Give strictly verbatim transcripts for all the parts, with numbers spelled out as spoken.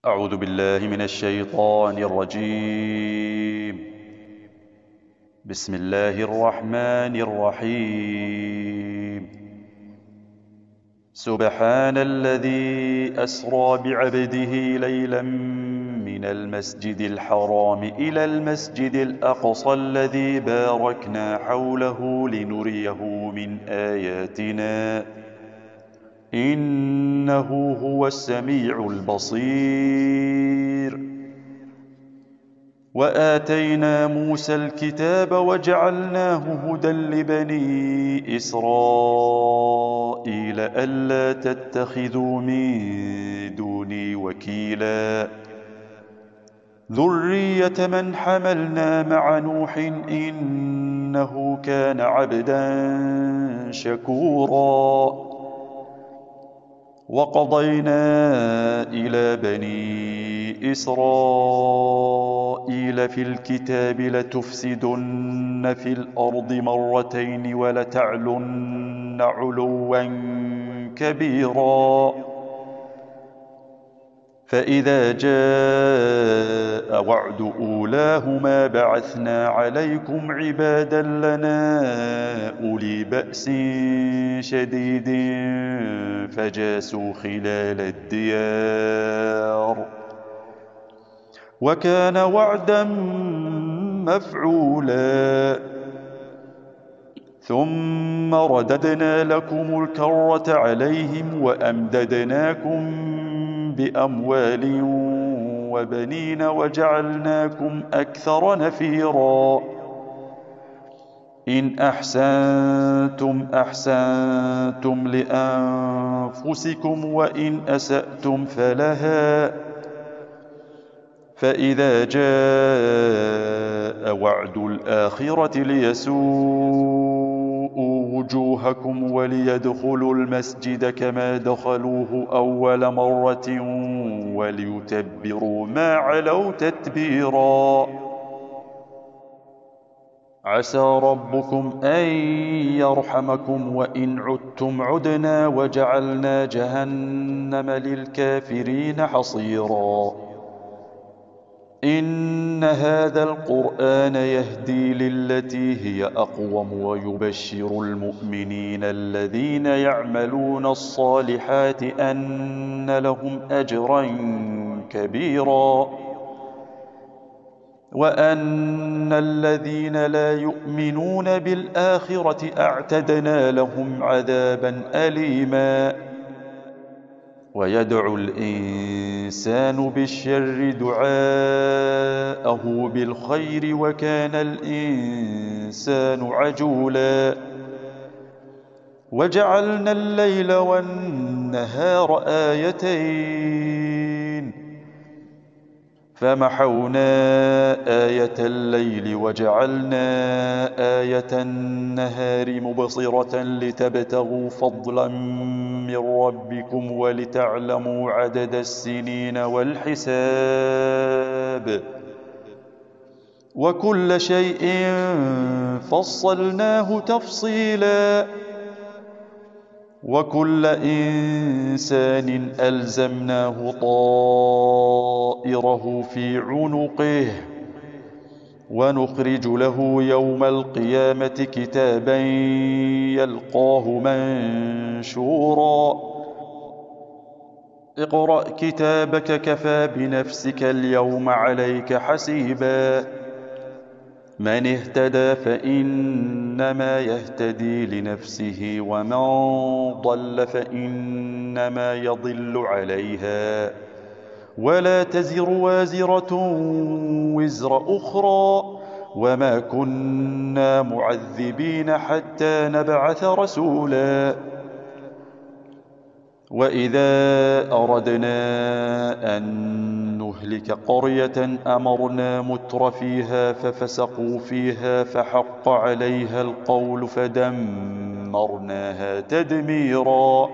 أعوذ بالله من الشيطان الرجيم. بسم الله الرحمن الرحيم. سبحان الذي أسرى بعبده ليلا من المسجد الحرام إلى المسجد الأقصى الذي باركنا حوله لنريه من آياتنا إنه هو السميع البصير. وآتينا موسى الكتاب وجعلناه هدى لبني إسرائيل ألا تتخذوا من دوني وكيلا ذرية من حملنا مع نوح إنه كان عبدا شكورا. وقضينا إلى بني إسرائيل في الكتاب لتفسدن في الأرض مرتين ولتعلن علوا كبيرا. فإذا جاء وعد أولاهما بعثنا عليكم عبادا لنا أولي بأس شديد فجاسوا خلال الديار وكان وعدا مفعولا. ثم رددنا لكم الكرة عليهم وأمددناكم بأموال وبنين وجعلناكم أكثر نفيرا. إن أحسنتم أحسنتم لأنفسكم وإن أسأتم فلها. فإذا جاء وعد الآخرة ليسوءوا وجوهكم وليدخلوا المسجد كما دخلوه أول مرة وليتبروا ما علوا تتبيرا. عسى ربكم أن يرحمكم وإن عدتم عدنا وجعلنا جهنم للكافرين حصيرا. إن هذا القرآن يهدي للتي هي أقوم ويبشر المؤمنين الذين يعملون الصالحات أن لهم أجرا كبيرا وأن الذين لا يؤمنون بالآخرة أعتدنا لهم عذابا أليما. ويدعو الإنسان بالشر دعاءه بالخير وكان الإنسان عجولا. وجعلنا الليل والنهار آيتين فمحونا آية الليل وجعلنا آية النهار مبصرة لتبتغوا فضلا من ربكم ولتعلموا عدد السنين والحساب وكل شيء فصلناه تفصيلا. وكل إنسان ألزمناه طائره في عنقه ونخرج له يوم القيامة كتابا يلقاه منشورا. اقرأ كتابك كفى بنفسك اليوم عليك حسيبا. من اهتدى فإنما يهتدي لنفسه ومن ضل فإنما يضل عليها ولا تزر وازرة وزر أخرى وما كنا معذبين حتى نبعث رسولا. وإذا أردنا أن نهلك قرية أمرنا متر فيها ففسقوا فيها فحق عليها القول فدمرناها تدميرا.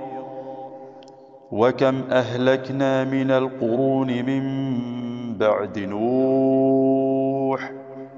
وكم أهلكنا من القرون من بعد نوح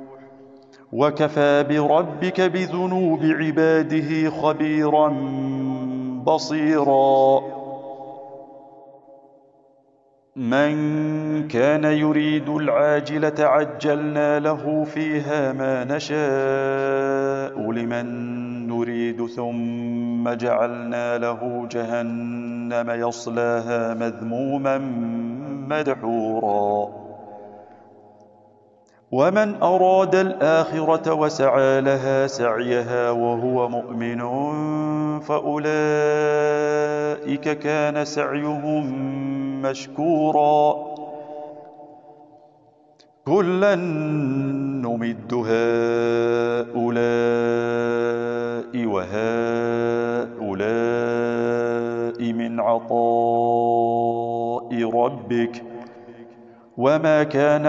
وكفى بربك بذنوب عباده خبيرا بصيرا. من كان يريد العاجلة عجلنا له فيها ما نشاء لمن نريد ثم جعلنا له جهنم يصلاها مذموما مدحورا ومن أراد الآخرة وسعى لها سعيها وهو مؤمن فأولئك كان سعيهم مشكورا كلا نمد هؤلاء وهؤلاء من عطاء ربك وما كان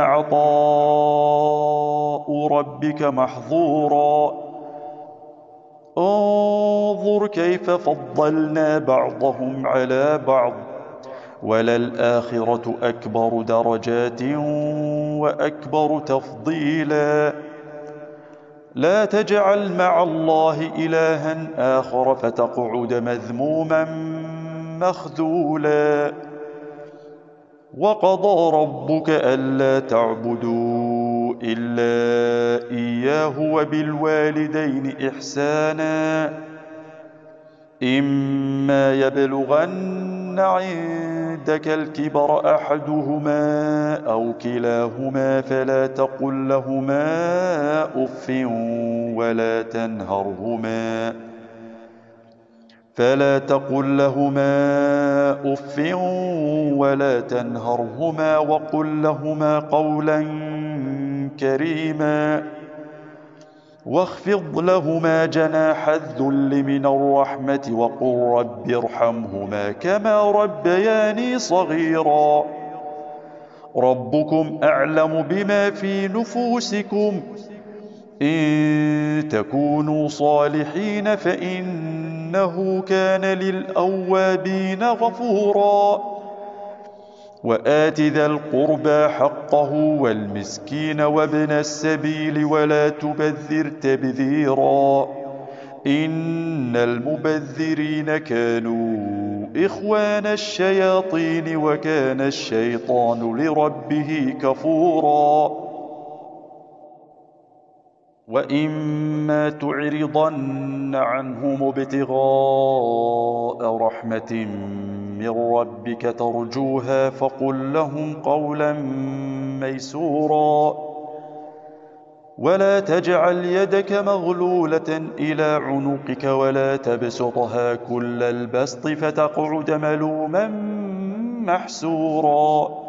عطاء ربك محظورا انظر كيف فضلنا بعضهم على بعض وللآخرة أكبر درجات وأكبر تفضيلا لا تجعل مع الله إلها آخر فتقعد مذموما مخذولا وقضى ربك ألا تعبدوا إلا إياه وبالوالدين إحسانا إما يبلغن عندك الكبر أحدهما أو كلاهما فلا تقل لهما أف ولا تنهرهما فلا تقل لهما أف ولا تنهرهما وقل لهما قولا كريما واخفض لهما جناح الذل من الرحمة وقل رب ارحمهما كما ربياني صغيرا ربكم أعلم بما في نفوسكم إن تكونوا صالحين فإنه كان للأوابين غفورا وآت ذا القربى حقه والمسكين وابن السبيل ولا تبذر تبذيرا إن المبذرين كانوا إخوان الشياطين وكان الشيطان لربه كفورا وإما تعرضن عنهم ابتغاء رحمة من ربك ترجوها فقل لهم قولا ميسورا ولا تجعل يدك مغلولة إلى عنقك ولا تبسطها كل البسط فتقعد ملوما محسورا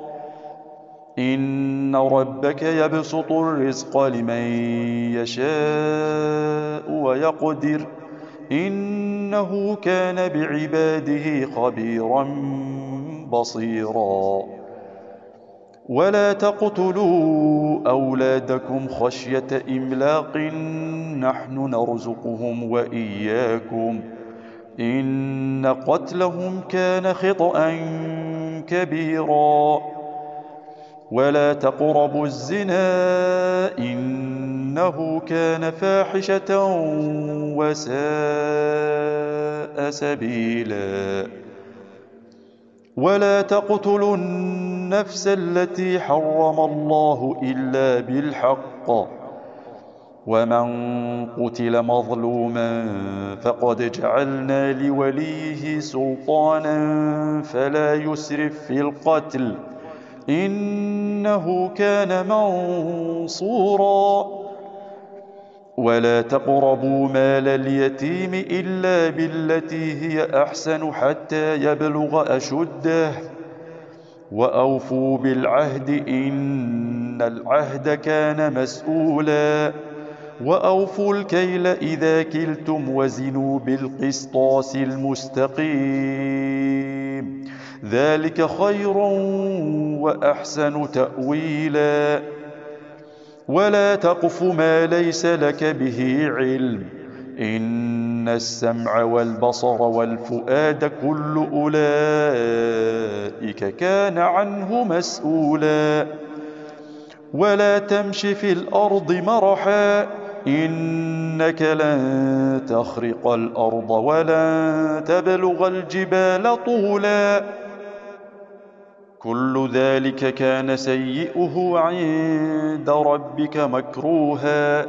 إن ربك يبسط الرزق لمن يشاء ويقدر إنه كان بعباده خبيرا بصيرا ولا تقتلوا أولادكم خشية إملاق نحن نرزقهم وإياكم إن قتلهم كان خطأ كبيرا ولا تقربوا الزنا إنه كان فاحشة وساء سبيلا ولا تقتلوا النفس التي حرم الله إلا بالحق ومن قتل مظلوما فقد جعلنا لوليه سلطانا فلا يسرف في القتل إنه كان منصورا ولا تقربوا مال اليتيم إلا بالتي هي أحسن حتى يبلغ أشده وأوفوا بالعهد إن العهد كان مسؤولا وأوفوا الكيل إذا كلتم وزنوا بالقسطاس المستقيم ذلك خير وأحسن تأويلا ولا تقف ما ليس لك به علم إن السمع والبصر والفؤاد كل أولئك كان عنه مسؤولا ولا تمش في الأرض مرحا إنك لن تخرق الأرض ولن تبلغ الجبال طولا كل ذلك كان سيئه عند ربك مكروها.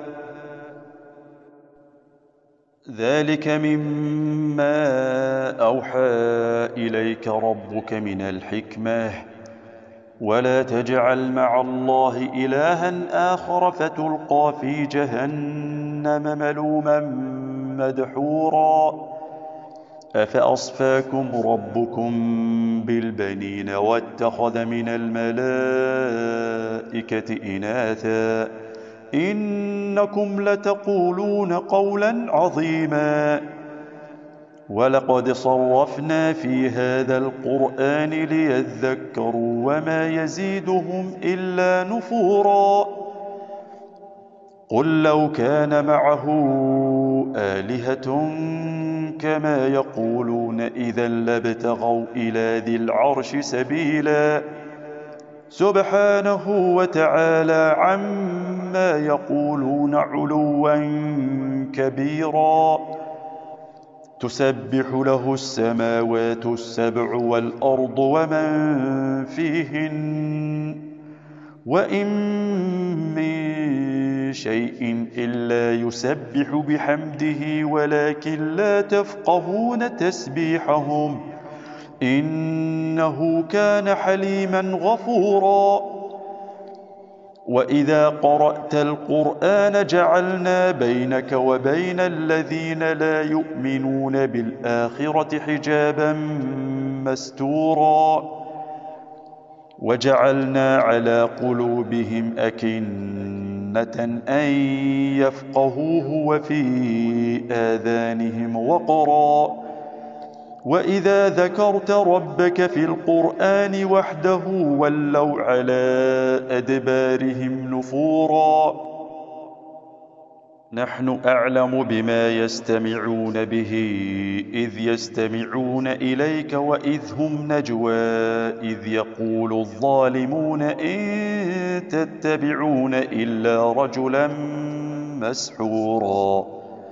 ذلك مما أوحى إليك ربك من الحكمة. ولا تجعل مع الله إلها آخر فتلقى في جهنم ملوما مدحورا. أفأصفاكم ربكم بالبنين واتخذ من الملائكة إناثا إنكم لتقولون قولا عظيما. ولقد صرفنا في هذا القرآن ليذكروا وما يزيدهم إلا نفورا. قل لو كان معه آلهة كما يقولون إذا لابتغوا إلى ذي العرش سبيلا. سبحانه وتعالى عما يقولون علوا كبيرا. تسبح له السماوات السبع والأرض ومن فيهن وإن من شيء إلا يسبح بحمده ولكن لا تفقهون تسبيحهم إنه كان حليما غفورا. وإذا قرأت القرآن جعلنا بينك وبين الذين لا يؤمنون بالآخرة حجابا مستورا. وجعلنا على قلوبهم أكنة أن يفقهوه وفي آذانهم وقرا. وإذا ذكرت ربك في القرآن وحده ولوا على أدبارهم نفورا. نحن أعلم بما يستمعون به إذ يستمعون إليك وإذ هم نجوى إذ يقول الظالمون إن تتبعون إلا رجلا مسحورا.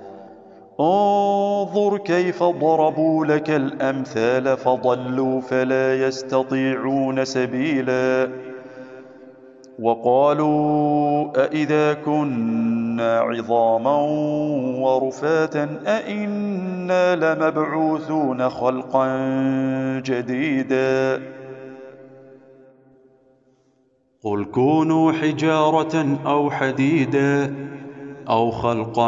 انظر كيف ضربوا لك الأمثال فضلوا فلا يستطيعون سبيلا. وقالوا أإذا كنا عظاما ورفاتا أإنا لمبعوثون خلقا جديدا. قل كونوا حجارة أو حديدا أو خلقا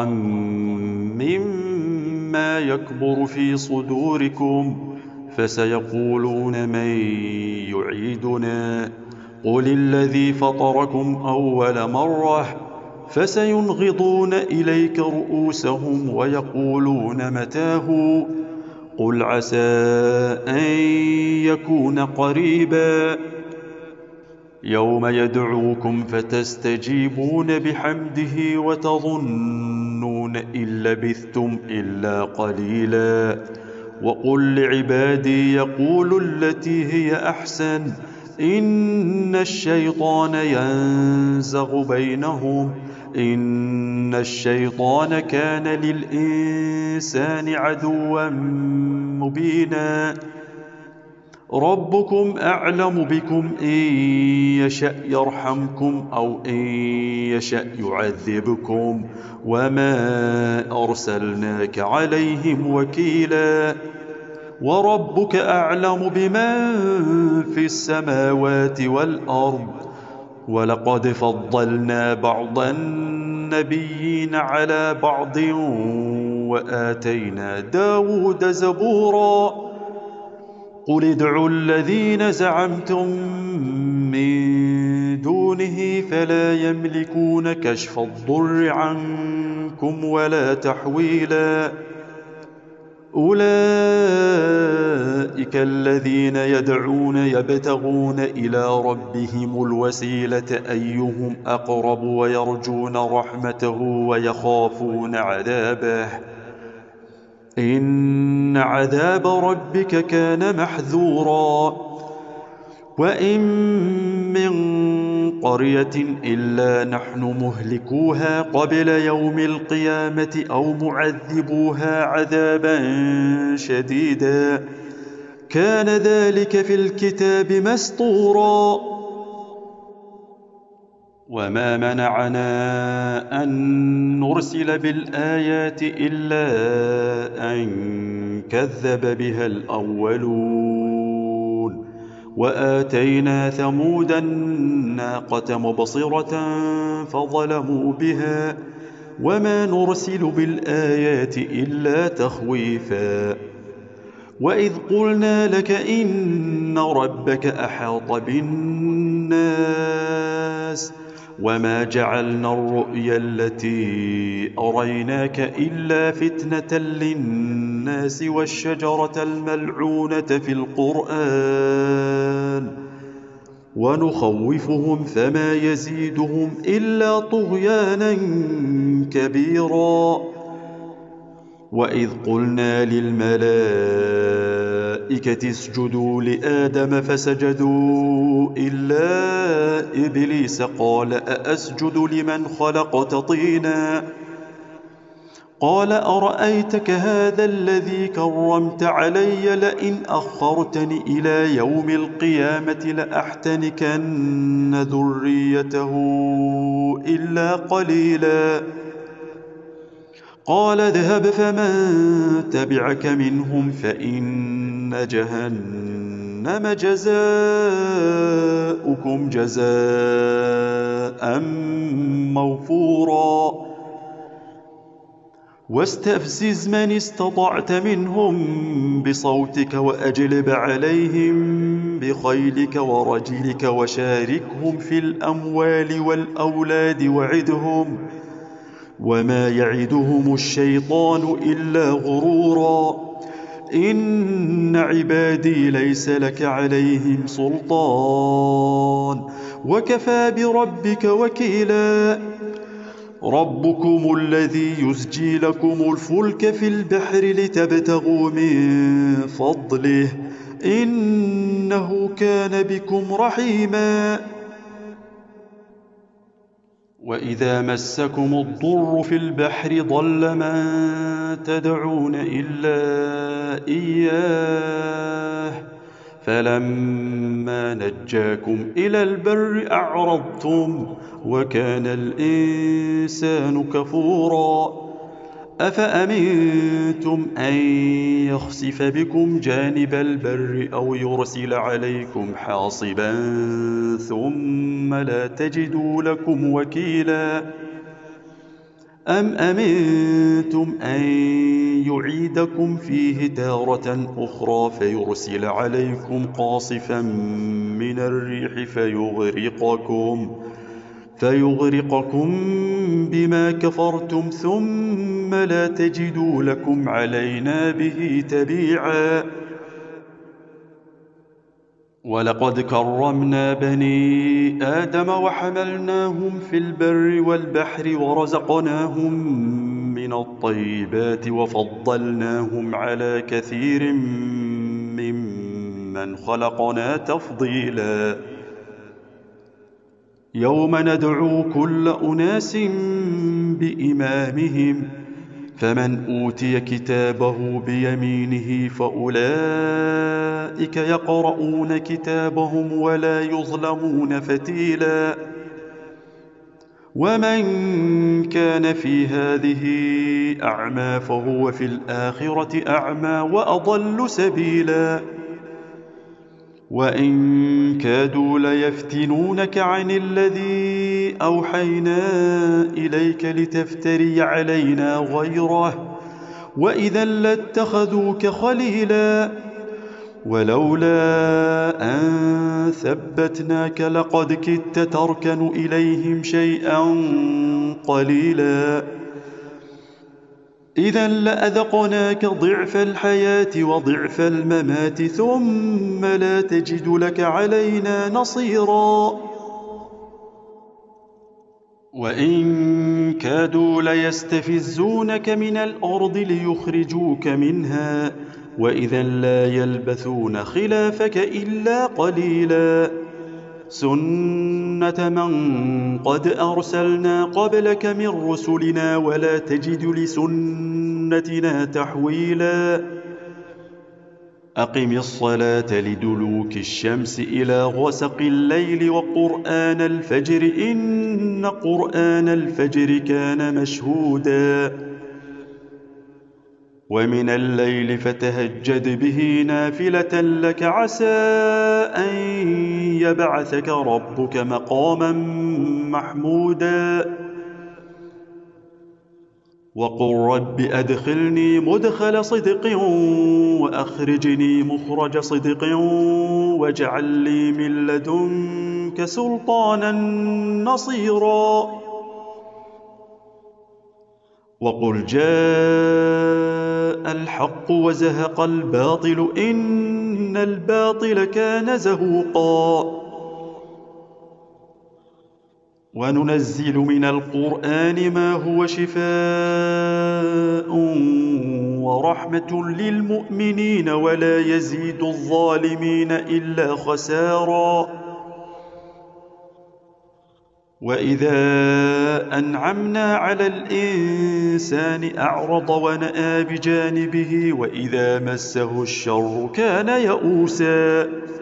مما يكبر في صدوركم فسيقولون من يعيدنا قل الذي فطركم أول مرة فسينغضون إليك رؤوسهم ويقولون متاه قل عسى أن يكون قريبا. يوم يدعوكم فتستجيبون بحمده وتظنون إن لبثتم إلا قليلا. وقل لعبادي يقولوا التي هي أحسن إن الشيطان ينزغ بينهم إن الشيطان كان للإنسان عدوا مبينا. ربكم أعلم بكم إن يشأ يرحمكم أو إن يشأ يعذبكم وما أرسلناك عليهم وكيلا. وربك أعلم بمن في السماوات والأرض ولقد فضلنا بعض النبيين على بعض وآتينا داود زبورا. قل ادعوا الذين زعمتم من دونه فلا يملكون كشف الضر عنكم ولا تحويلا. أولئك الذين يدعون يبتغون إلى ربهم الوسيلة أيهم أقرب ويرجون رحمته ويخافون عذابه إن عذاب ربك كان محذورا. وإن من قرية إلا نحن مهلكوها قبل يوم القيامة أو معذبوها عذابا شديدا كان ذلك في الكتاب مسطورا. وما منعنا أن نرسل بالآيات إلا أن كذب بها الأولون وآتينا ثمود الناقة مبصرة فظلموا بها وما نرسل بالآيات إلا تخويفا. وإذ قلنا لك إن ربك أحاط بالناس وما جعلنا الرؤيا التي أريناك إلا فتنة للناس والشجرة الملعونة في القرآن ونخوفهم فما يزيدهم إلا طغيانا كبيرا. وإذ قلنا للملائكة اسجدوا لآدم فسجدوا إلا إبليس قال أأسجد لمن خلقت طينا قال أرأيتك هذا الذي كرمت علي لئن أخرتني إلى يوم القيامة لأحتنكن ذريته إلا قليلا. قال اذهب فمن تبعك منهم فإن جهنم جزاؤكم جزاء موفورا. واستفزز من استطعت منهم بصوتك وأجلب عليهم بخيلك ورجلك وشاركهم في الأموال والأولاد وعدهم وما يعدهم الشيطان إلا غرورا. إن عبادي ليس لك عليهم سلطان وكفى بربك وكيلا. ربكم الذي يزجي لكم الفلك في البحر لتبتغوا من فضله إنه كان بكم رحيما. وإذا مسكم الضر في البحر ضل من تدعون إلا إياه فلما نجاكم إلى البر أعرضتم وكان الإنسان كفورا. أفأمنتم أن يخسف بكم جانب البر أو يرسل عليكم حاصبا ثم لا تجدوا لكم وكيلا. أم أمنتم أن يعيدكم فيه تارة أخرى فيرسل عليكم قاصفا من الريح فيغرقكم فيغرقكم بما كفرتم ثم لا تجدوا لكم علينا به تبيعا. ولقد كرمنا بني آدم وحملناهم في البر والبحر ورزقناهم من الطيبات وفضلناهم على كثير ممن خلقنا تفضيلا. يوم ندعو كل أناس بإمامهم فمن أوتي كتابه بيمينه فأولئك يقرؤون كتابهم ولا يظلمون فتيلا. ومن كان في هذه أعمى فهو في الآخرة أعمى وأضل سبيلا. وإن كادوا ليفتنونك عن الذي أوحينا إليك لتفتري علينا غيره وإذا لاتخذوك خليلا. ولولا أن ثبتناك لقد كدت تركن إليهم شيئا قليلا. إذا لأذقناك ضعف الحياة وضعف الممات ثم لا تجد لك علينا نصيرا. وإن كادوا ليستفزونك من الأرض ليخرجوك منها وإذا لا يلبثون خلافك إلا قليلا. سنة من قد أرسلنا قبلك من رسلنا ولا تجد لسنتنا تحويلا. أقم الصلاة لدلوك الشمس إلى غسق الليل وقرآن الفجر إن قرآن الفجر كان مشهودا ومن الليل فتهجد به نافلة لك عسى أن يبعثك ربك مقاما محمودا وقل رب أدخلني مدخل صدق وأخرجني مخرج صدق واجعل لي من لدنك سلطانا نصيرا وقل جاء الحق وزهق الباطل إن الباطل كان زهوقا وننزل من القرآن ما هو شفاء ورحمة للمؤمنين ولا يزيد الظالمين إلا خسارا وإذا أنعمنا على الإنسان أعرض ونأى بجانبه وإذا مسه الشر كان يئوسا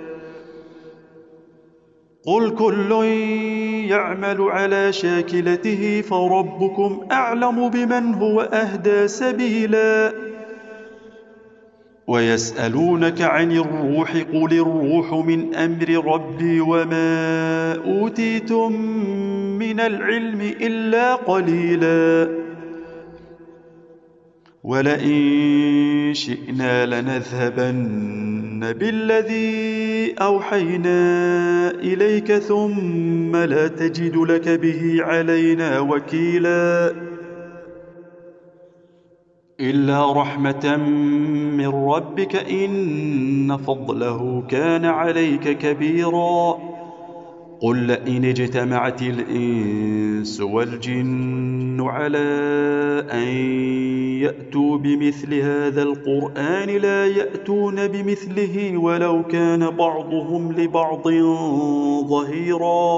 قل كل يعمل على شاكلته فربكم أعلم بمن هو أهدى سبيلا ويسألونك عن الروح قل الروح من أمر ربي وما أوتيتم من العلم إلا قليلا ولئن شئنا لنذهبن بالذي أوحينا إليك ثم لا تجد لك به علينا وكيلا إلا رحمة من ربك إن فضله كان عليك كبيرا قل لئن اجتمعت الإنس والجن على أن يأتوا بمثل هذا القرآن لا يأتون بمثله ولو كان بعضهم لبعض ظهيرا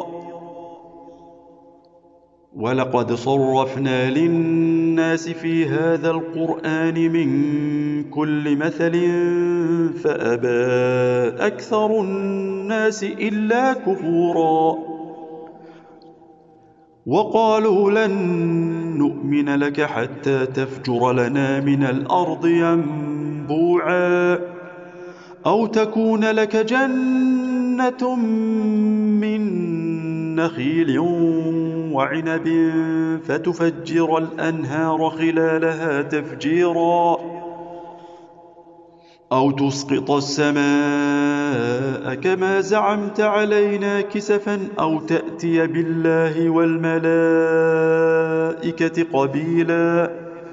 ولقد صرفنا للناس في هذا القرآن من كل مثل فأبى أكثر الناس إلا كفورا وقالوا لن نؤمن لك حتى تفجر لنا من الأرض ينبوعا أو تكون لك جنة من نخيل وعنب فتفجر الأنهار خلالها تفجيرا أو تسقط السماء كما زعمت علينا كسفا أو تأتي بالله والملائكة قبيلا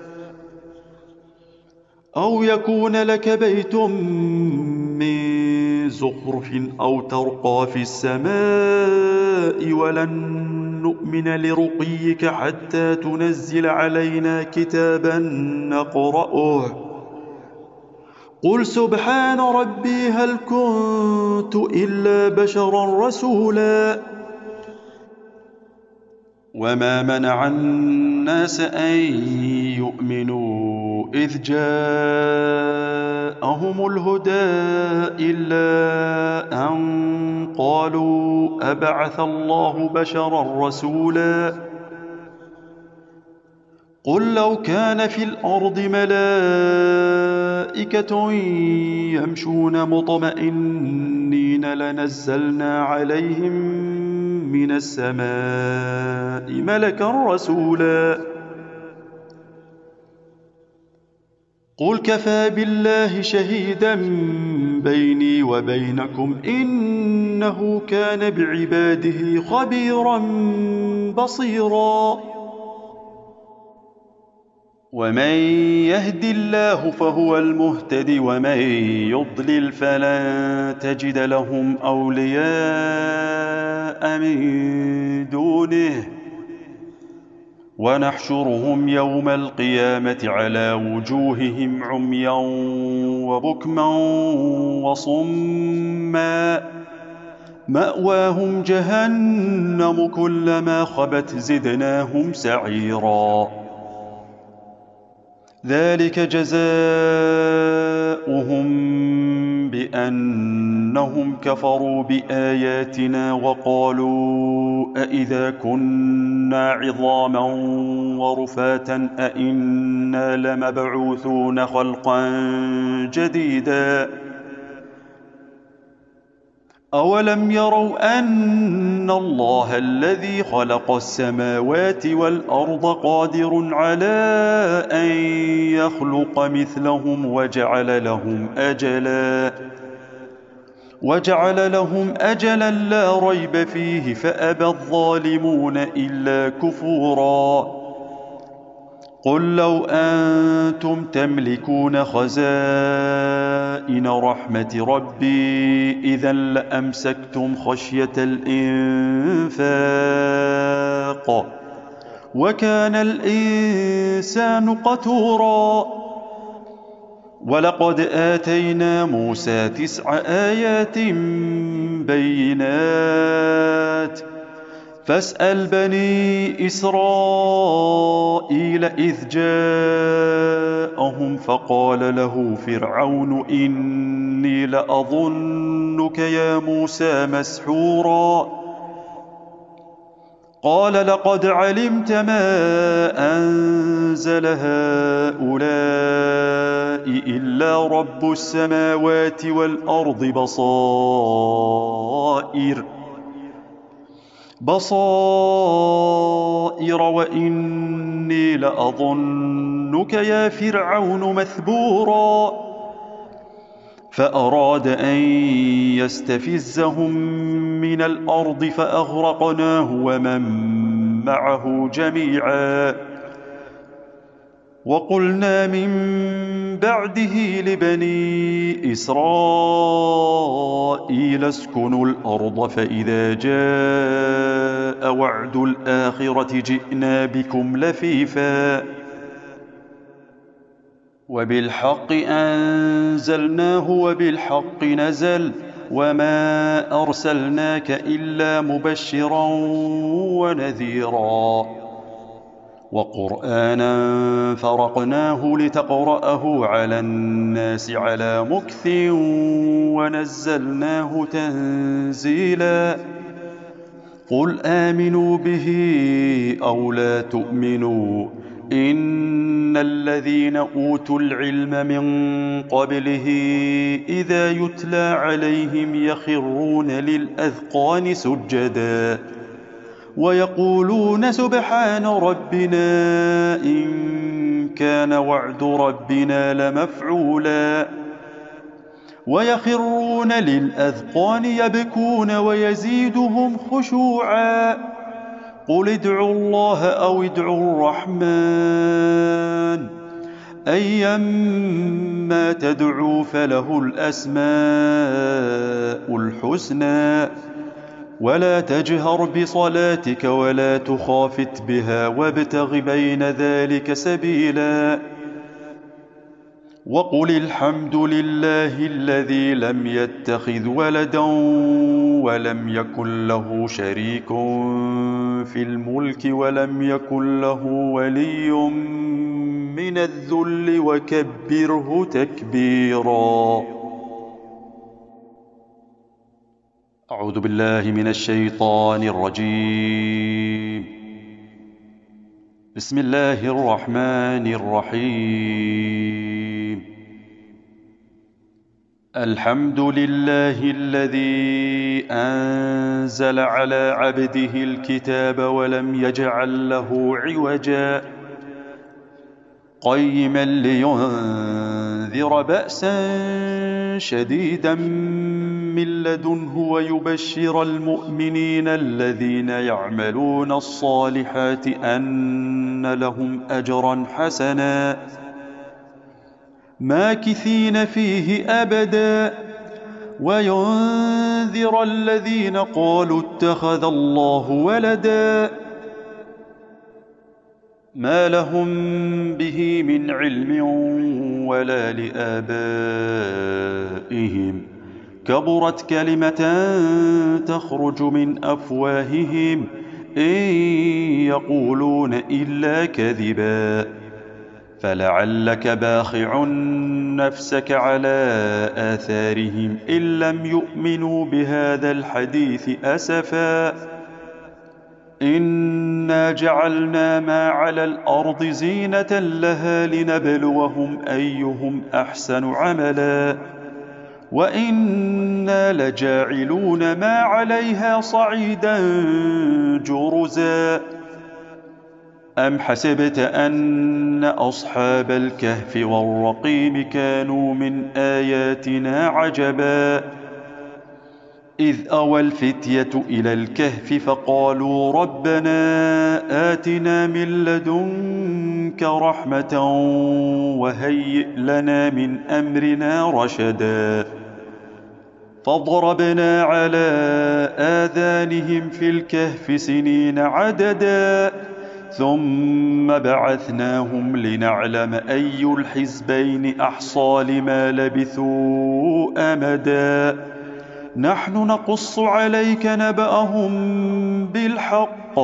أو يكون لك بيت من زخرف أو ترقى في السماء ولن نؤمن لرقيك حتى تنزل علينا كتابا نقرأه قل سبحان ربي هل كنت إلا بشرا رسولا وما منع الناس أن يؤمنوا إذ جاءهم الهدى إلا أن قالوا أبعث الله بشرا رسولا قل لو كان في الأرض ملائكة يمشون مطمئنين لنزلنا عليهم من السماء ملكا رسولا قل كفى بالله شهيدا بيني وبينكم إنه كان بعباده خبيرا بصيرا ومن يهد الله فهو المهتد ومن يضلل فلن تجد لهم أولياء من دونه ونحشرهم يوم القيامة على وجوههم عميا وبكما وصما مأواهم جهنم كلما خبت زدناهم سعيرا ذلك جزاؤهم بأنهم كفروا بآياتنا وقالوا أإذا كنا عظاما ورفاتا أإنا لمبعوثون خلقا جديدا أولم يروا أن الله الذي خلق السماوات والأرض قادر على أن يخلق مثلهم وجعل لهم أجلا وجعل لهم أجلا لا ريب فيه فأبى الظالمون إلا كفورا قل لو أنتم تملكون خزائن رحمة ربي إذا لأمسكتم خشية الإنفاق وكان الإنسان قتورا ولقد آتينا موسى تسع آيات بينات فاسأل بني إسرائيل إذ جاءهم فقال له فرعون إني لأظنك يا موسى مسحورا قال لقد علمت ما أنزل هؤلاء إلا رب السماوات والأرض بصائر بصائر وإني لأظنك يا فرعون مثبورا فأراد أن يستفزهم من الأرض فأغرقناه ومن معه جميعا وقلنا من بعده لبني إسرائيل اسكنوا الأرض فإذا جاء وعد الآخرة جئنا بكم لفيفا وبالحق أنزلناه وبالحق نزل وما أرسلناك إلا مبشرا ونذيرا وقرآنا فرقناه لتقرأه على الناس على مكث ونزلناه تنزيلا قل آمنوا به أو لا تؤمنوا إن الذين أوتوا العلم من قبله إذا يتلى عليهم يخرون للأذقان سجدا ويقولون سبحان ربنا إن كان وعد ربنا لمفعولا ويخرون للأذقان يبكون ويزيدهم خشوعا قل ادعوا الله أو ادعوا الرحمن أيما تدعوا فله الأسماء الحسنى ولا تجهر بصلاتك ولا تخافت بها وابتغ بين ذلك سبيلا وقل الحمد لله الذي لم يتخذ ولدا ولم يكن له شريك في الملك ولم يكن له ولي من الذل وكبره تكبيرا. أعوذ بالله من الشيطان الرجيم. بسم الله الرحمن الرحيم. الحمد لله الذي أنزل على عبده الكتاب ولم يجعل له عوجا قيما لينذر بأسا شديدا من لدنه ويبشر المؤمنين الذين يعملون الصالحات أن لهم أجرا حسنا ماكثين فيه أبدا وينذر الذين قالوا اتخذ الله ولدا ما لهم به من علم ولا لآبائهم كبرت كلمة تخرج من أفواههم إن يقولون إلا كذبا فلعلك باخع نفسك على آثارهم إن لم يؤمنوا بهذا الحديث أسفا إنا جعلنا ما على الأرض زينة لها لنبلوهم أيهم أحسن عملا وإنا لجاعلون ما عليها صعيدا جرزا أم حسبت أن أصحاب الكهف والرقيم كانوا من آياتنا عجبا إذ أوى الفتية إلى الكهف فقالوا ربنا آتنا من لدنك رحمة وهيئ لنا من أمرنا رشدا فضربنا على آذانهم في الكهف سنين عددا ثم بعثناهم لنعلم أي الحزبين أحصى لما لبثوا أمدا نحن نقص عليك نبأهم بالحق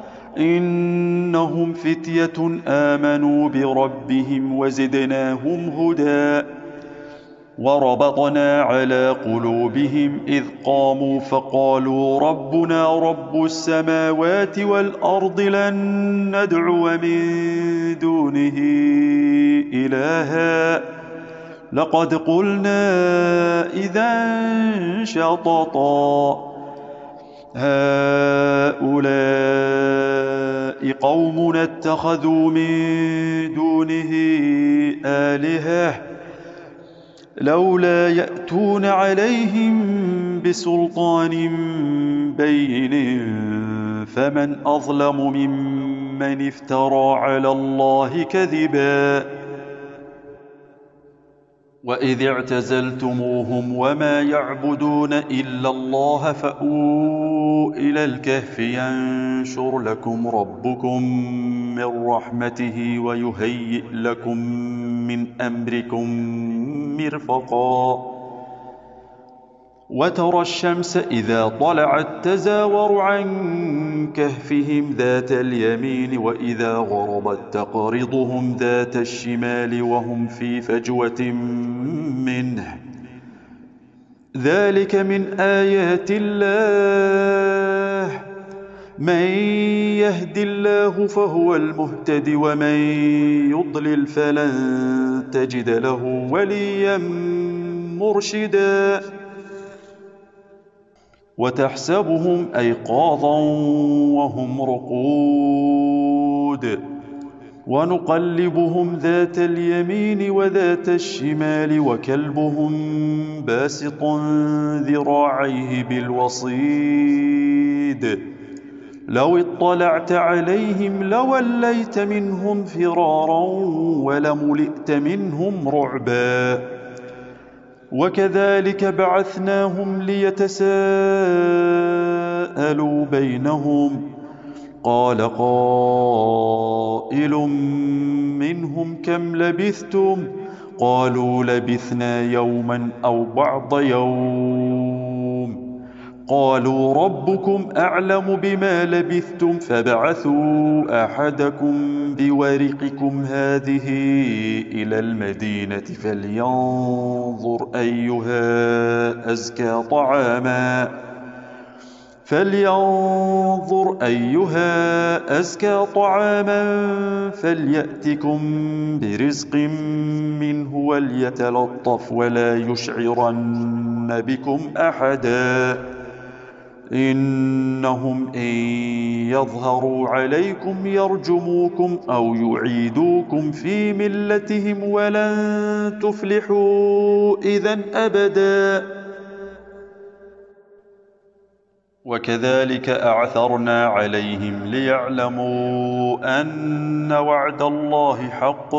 إنهم فتية آمنوا بربهم وزدناهم هدى وربطنا على قلوبهم إذ قاموا فقالوا ربنا رب السماوات والأرض لن ندعو من دونه إلها لقد قلنا إذا شططا هؤلاء قومنا اتخذوا من دونه آلهة لولا يأتون عليهم بسلطان بين فمن أظلم ممن افترى على الله كذبا وإذ اعتزلتموهم وما يعبدون إلا الله فأووا إلى الكهف ينشر لكم ربكم من رحمته ويهيئ لكم من أمركم مرفقا وترى الشمس إذا طلعت تزاور عن كهفهم ذات اليمين وإذا غربت تقرضهم ذات الشمال وهم في فجوة منه ذلك من آيات الله من يهد الله فهو المهتد ومن يضلل فلن تجد له وليا مرشدا وتحسبهم أيقاظا وهم رقود ونقلبهم ذات اليمين وذات الشمال وكلبهم باسط ذراعيه بالوصيد لو اطلعت عليهم لوليت منهم فرارا ولملئت منهم رعبا وكذلك بعثناهم ليتساءلوا بينهم قال قائل منهم كم لبثتم قالوا لبثنا يوما أو بعض يوم قالوا ربكم أعلم بما لبثتم فابعثوا أحدكم بورقكم هذه إلى المدينة فلينظر أيها أزكى طعاما فلينظر أيها أزكى طعاما فليأتكم برزق منه وليتلطف ولا يشعرن بكم أحدا إنهم إن يظهروا عليكم يرجموكم أو يعيدوكم في ملتهم ولن تفلحوا إذن أبدا وكذلك أعثرنا عليهم ليعلموا أن وعد الله حق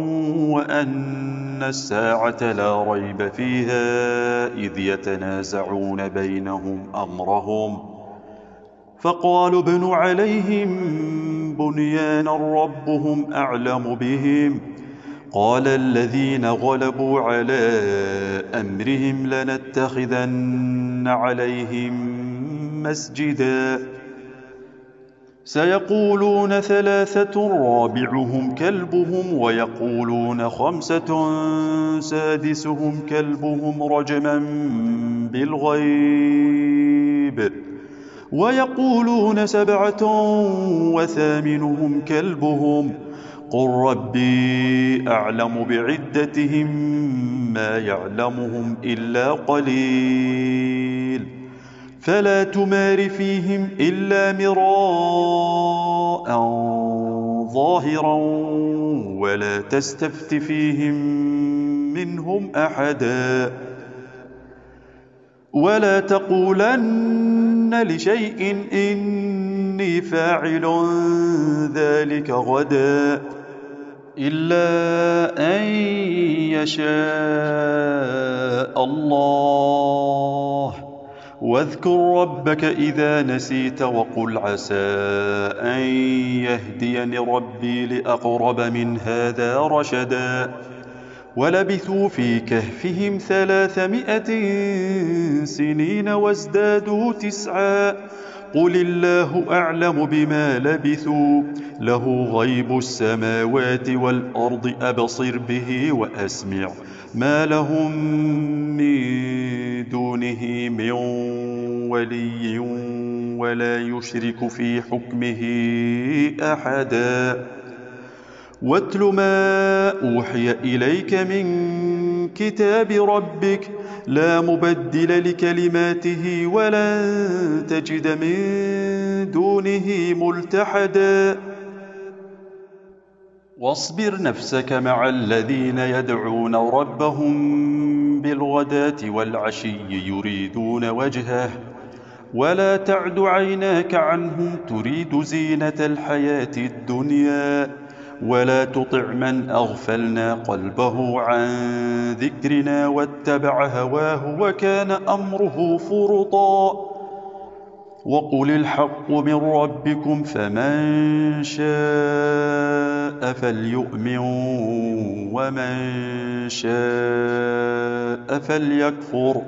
وأن الساعة لا ريب فيها إذ يتنازعون بينهم أمرهم فقالوا ابنوا عليهم بنيانا ربهم أعلم بهم قال الذين غلبوا على أمرهم لنتخذن عليهم مسجدا سيقولون ثلاثة رابعهم كلبهم ويقولون خمسة سادسهم كلبهم رجما بالغيب ويقولون سبعة وثامنهم كلبهم قل ربي أعلم بعدتهم ما يعلمهم إلا قليل فلا تمار فيهم إلا مراء ظاهرا ولا تستفت فيهم منهم أحدا ولا تقولن لشيء إني فاعل ذلك غدا إلا أن يشاء الله واذكر ربك إذا نسيت وقل عسى أن يهديني ربي لأقرب من هذا رشدا ولبثوا في كهفهم ثلاثمائة سنين وازدادوا تسعا قل الله أعلم بما لبثوا له غيب السماوات والأرض أبصر به وأسمع ما لهم من دونه من ولي ولا يشرك في حكمه أحدا واتل ما أوحي إليك من كتاب ربك لا مبدل لكلماته ولن تجد من دونه ملتحدا واصبر نفسك مع الذين يدعون ربهم بالغداة والعشي يريدون وجهه ولا تعد عيناك عنهم تريد زينة الحياة الدنيا ولا تطع من أغفلنا قلبه عن ذكرنا واتبع هواه وكان أمره فرطا وقل الحق من ربكم فمن شاء فليؤمن ومن شاء فليكفر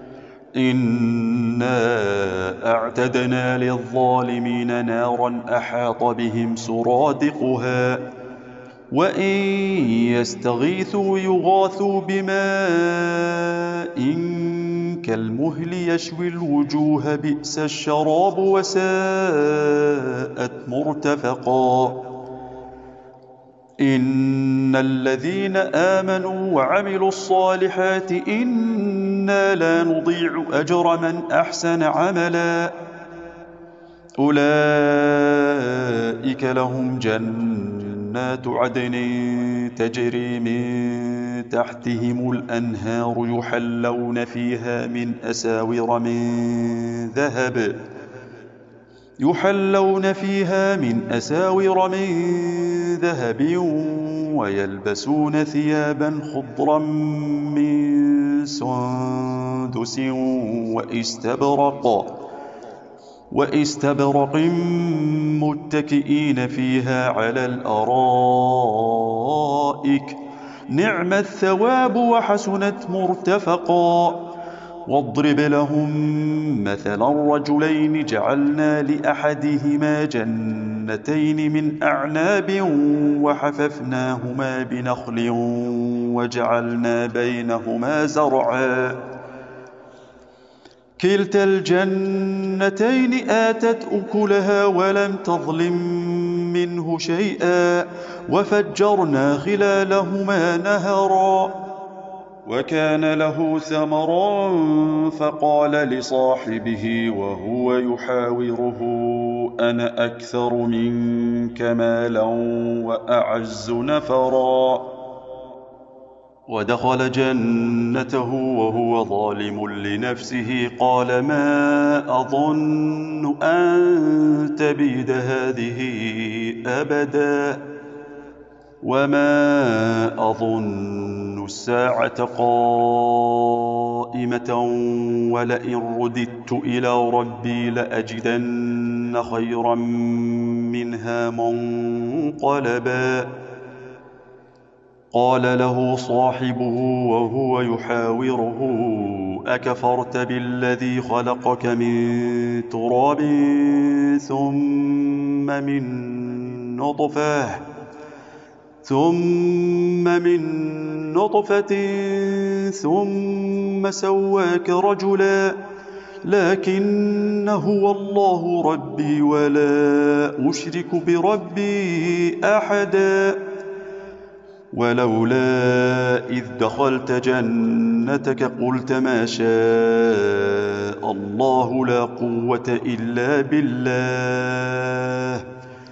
إنا أعتدنا للظالمين نارا أحاط بهم سرادقها وإن يستغيثوا يغاثوا بماء كالمهل يشوي الوجوه بئس الشراب وساءت مرتفقا إن الذين آمنوا وعملوا الصالحات إنا لا نضيع أجر من أحسن عملا أولئك لهم جنات عدن تجري من تحتهم الأنهار يحلون فيها من أساور من ذهب يحلون فيها من أساور من ذهب ويلبسون ثيابا خضرا من سندس واستبرق واستبرق متكئين فيها على الأرائك نعم الثواب وحسنت مرتفقا واضرب لهم مثلا رجلين جعلنا لأحدهما جنتين من أعناب وحففناهما بنخل وجعلنا بينهما زرعا كلتا الجنتين آتت أكلها ولم تظلم منه شيئا وفجرنا خلالهما نهرا وكان له ثمرا فقال لصاحبه وهو يحاوره أنا أكثر منك مالا وأعز نفرا ودخل جنته وهو ظالم لنفسه قال ما أظن أن تبيد هذه أبدا وما أظن الساعة قائمة ولئن رددت إلى ربي لأجدن خيرا منها منقلبا قال له صاحبه وهو يحاوره أكفرت بالذي خلقك من تراب ثم من نطفة ثم من نطفة ثم سواك رجلا لكن هو الله ربي ولا أشرك بربي أحدا ولولا إذ دخلت جنتك قلت ما شاء الله لا قوة إلا بالله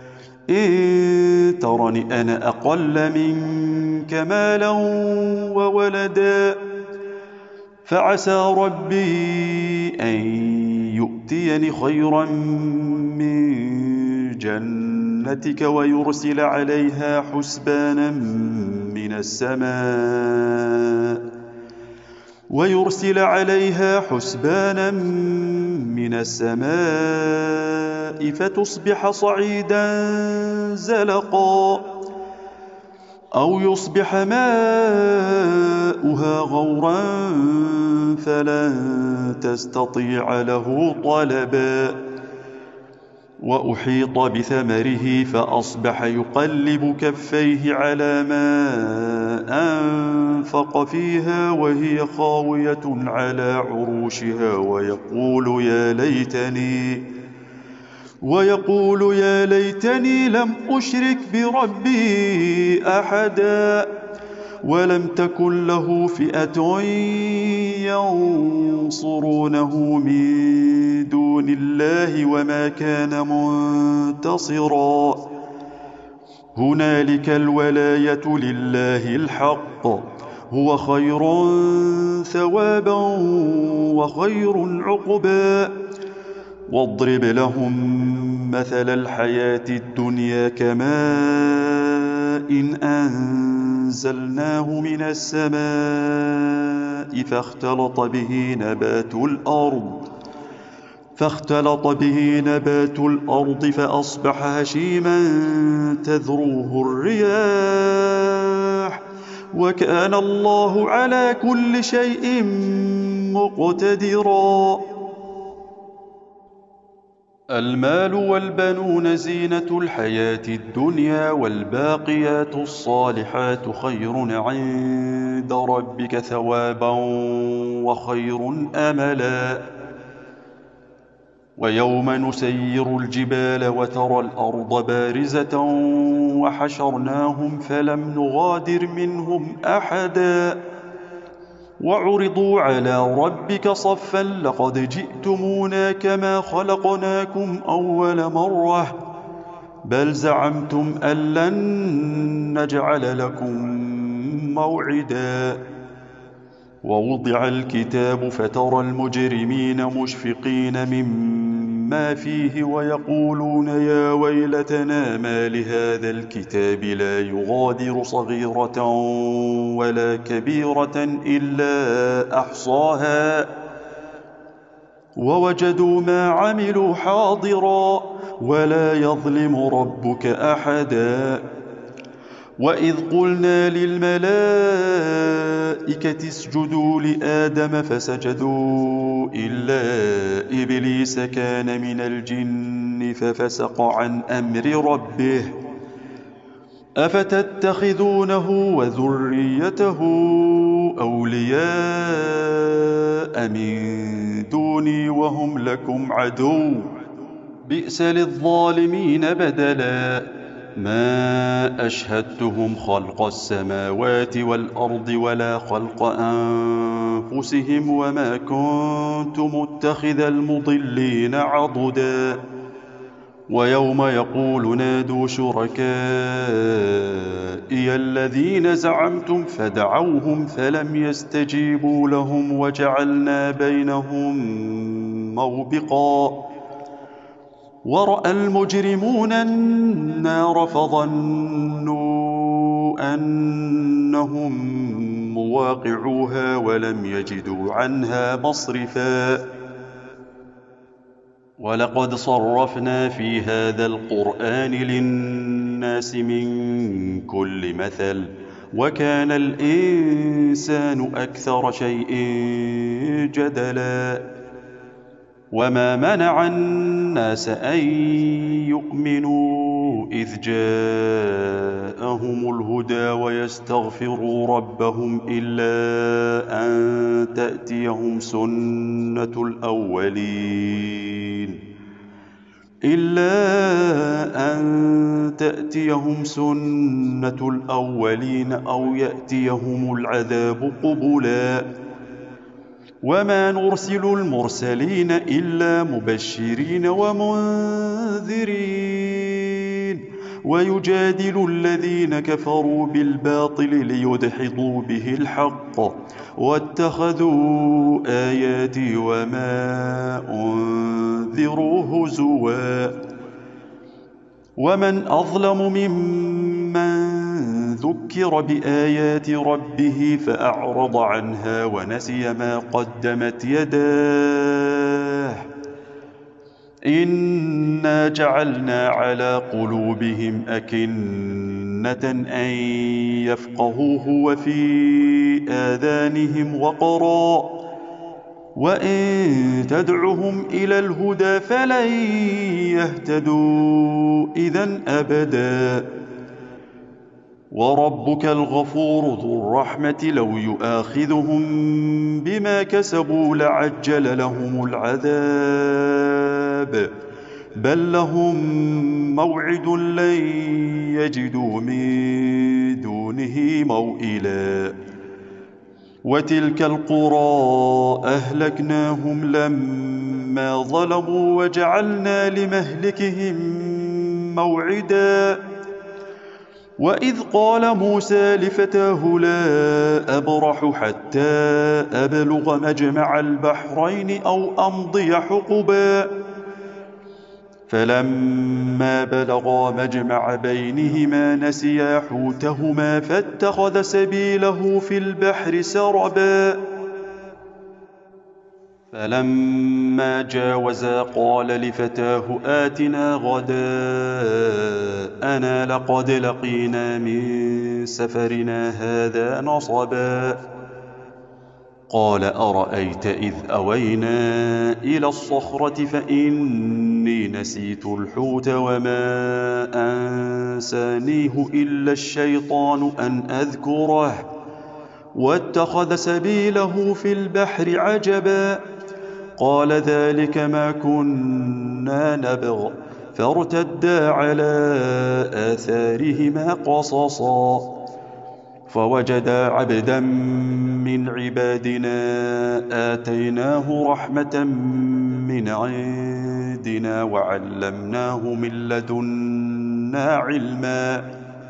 إن ترني أنا أقل منك مالا وولدا فعسى ربي أن يؤتيني خيرا من جنتك ويرسل عليها حسبانا من السماء ويرسل عليها حسبانا من السماء فتصبح صعيدا زلقا أو يصبح ماؤها غورا فلن تستطيع له طلبا وأحيط بثمره فأصبح يقلب كفيه على ما أنفق فيها وهي خاوية على عروشها ويقول يا ليتني ويقول يا ليتني لم أشرك بربي أحدا ولم تكن له فئة ينصرونه من دون الله وما كان منتصرا هنالك الولاية لله الحق هو خير ثوابا وخير عقبا واضرب لهم مثل الحياة الدنيا كماء إن أنزلناه من السماء فاختلط به نبات الأرض فاختلط به نبات الأرض فأصبح هشيما تذروه الرياح وكان الله على كل شيء مقتدرا المال والبنون زينة الحياة الدنيا والباقيات الصالحات خير عند ربك ثوابا وخير أملا ويوم نسير الجبال وترى الأرض بارزة وحشرناهم فلم نغادر منهم أحدا وعرضوا على ربك صفا لقد جئتمونا كما خلقناكم أول مرة بل زعمتم أن لن نجعل لكم موعدا ووضع الكتاب فترى المجرمين مشفقين مما فيه ويقولون يا ويلتنا ما لهذا الكتاب لا يغادر صغيرة ولا كبيرة إلا أحصاها ووجدوا ما عملوا حاضرا ولا يظلم ربك أحدا وإذ قلنا للملائكة اسجدوا لآدم فسجدوا إلا إبليس كان من الجن ففسق عن أمر ربه أفتتخذونه وذريته أولياء من دوني وهم لكم عدو بئس للظالمين بدلا ما أشهدتهم خلق السماوات والأرض ولا خلق أنفسهم وما كنت متخذ المضلين عضدا ويوم يقول نادوا شركائي الذين زعمتم فدعوهم فلم يستجيبوا لهم وجعلنا بينهم موبقا ورأى المجرمون النار فظنوا أنهم مواقعوها ولم يجدوا عنها مصرفا ولقد صرفنا في هذا القرآن للناس من كل مثل وكان الإنسان أكثر شيء جدلا وما منع الناس أن يؤمنوا إذ جاءهم الهدى ويستغفروا ربهم إلا أن تأتيهم سنة الأولين إلا أن تأتيهم سنة الأولين أو يأتيهم العذاب قبلا وما نرسل المرسلين إلا مبشرين ومنذرين ويجادل الذين كفروا بالباطل ليدحضوا به الحق واتخذوا آياتي وما أنذروا هزوا ومن أظلم ممن ذكر بآيات ربه فأعرض عنها ونسي ما قدمت يداه إنا جعلنا على قلوبهم أكنة أن يفقهوه وفي آذانهم وقرا وإن تدعهم إلى الهدى فلن يهتدوا إذن أبدا وربك الغفور ذو الرحمة لو يؤاخذهم بما كسبوا لعجل لهم العذاب بل لهم موعد لن يجدوا من دونه موئلا وتلك القرى أهلكناهم لما ظلموا وجعلنا لمهلكهم موعدا وإذ قال موسى لفتاه لا أبرح حتى أبلغ مجمع البحرين أو أمضي حقبا فلما بلغا مجمع بينهما نسيا حوتهما فاتخذ سبيله في البحر سربا فلما جاوزا قال لفتاه آتنا غداءنا لقد لقينا من سفرنا هذا نصبا قال أرأيت إذ أوينا إلى الصخرة فإني نسيت الحوت وما أنسانيه إلا الشيطان أن أذكره واتخذ سبيله في البحر عجبا قال ذلك ما كنا نبغ فارتدا على آثارهما قصصا فوجدا عبدا من عبادنا آتيناه رحمة من عندنا وعلمناه من لدنا علما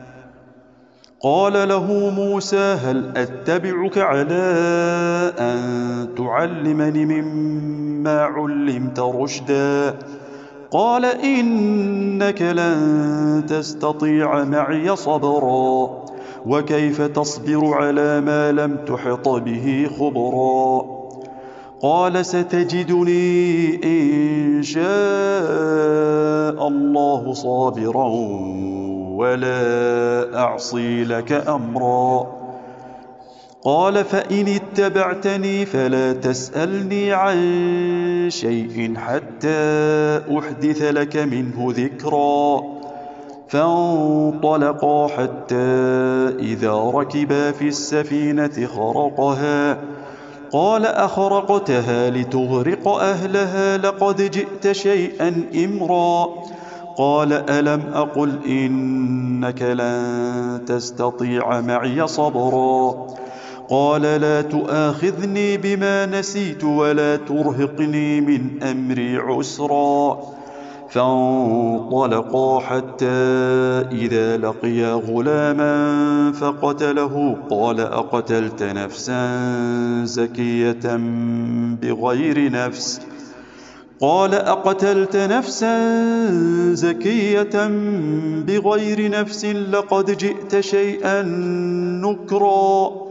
قال له موسى هل أتبعك على أن تعلمني مما علمت رشدا قال إنك لن تستطيع معي صبرا وكيف تصبر على ما لم تحط به خبرا قال ستجدني إن شاء الله صابرا ولا أعصي لك أمرا قال فإن اتبعتني فلا تسألني عن شيء حتى أحدث لك منه ذكرا فانطلقا حتى إذا ركبا في السفينة خرقها قال أخرقتها لتغرق أهلها لقد جئت شيئا إمرا قال ألم أقل إنك لن تستطيع معي صبرا قال لا تؤاخذني بما نسيت ولا ترهقني من أمري عسرا فانطلقا حتى إذا لقيا غلاما فقتله قال أقتلت نفسا زكية بغير نفس قال أقتلت نفسا زكية بغير نفس لقد جئت شيئا نكرا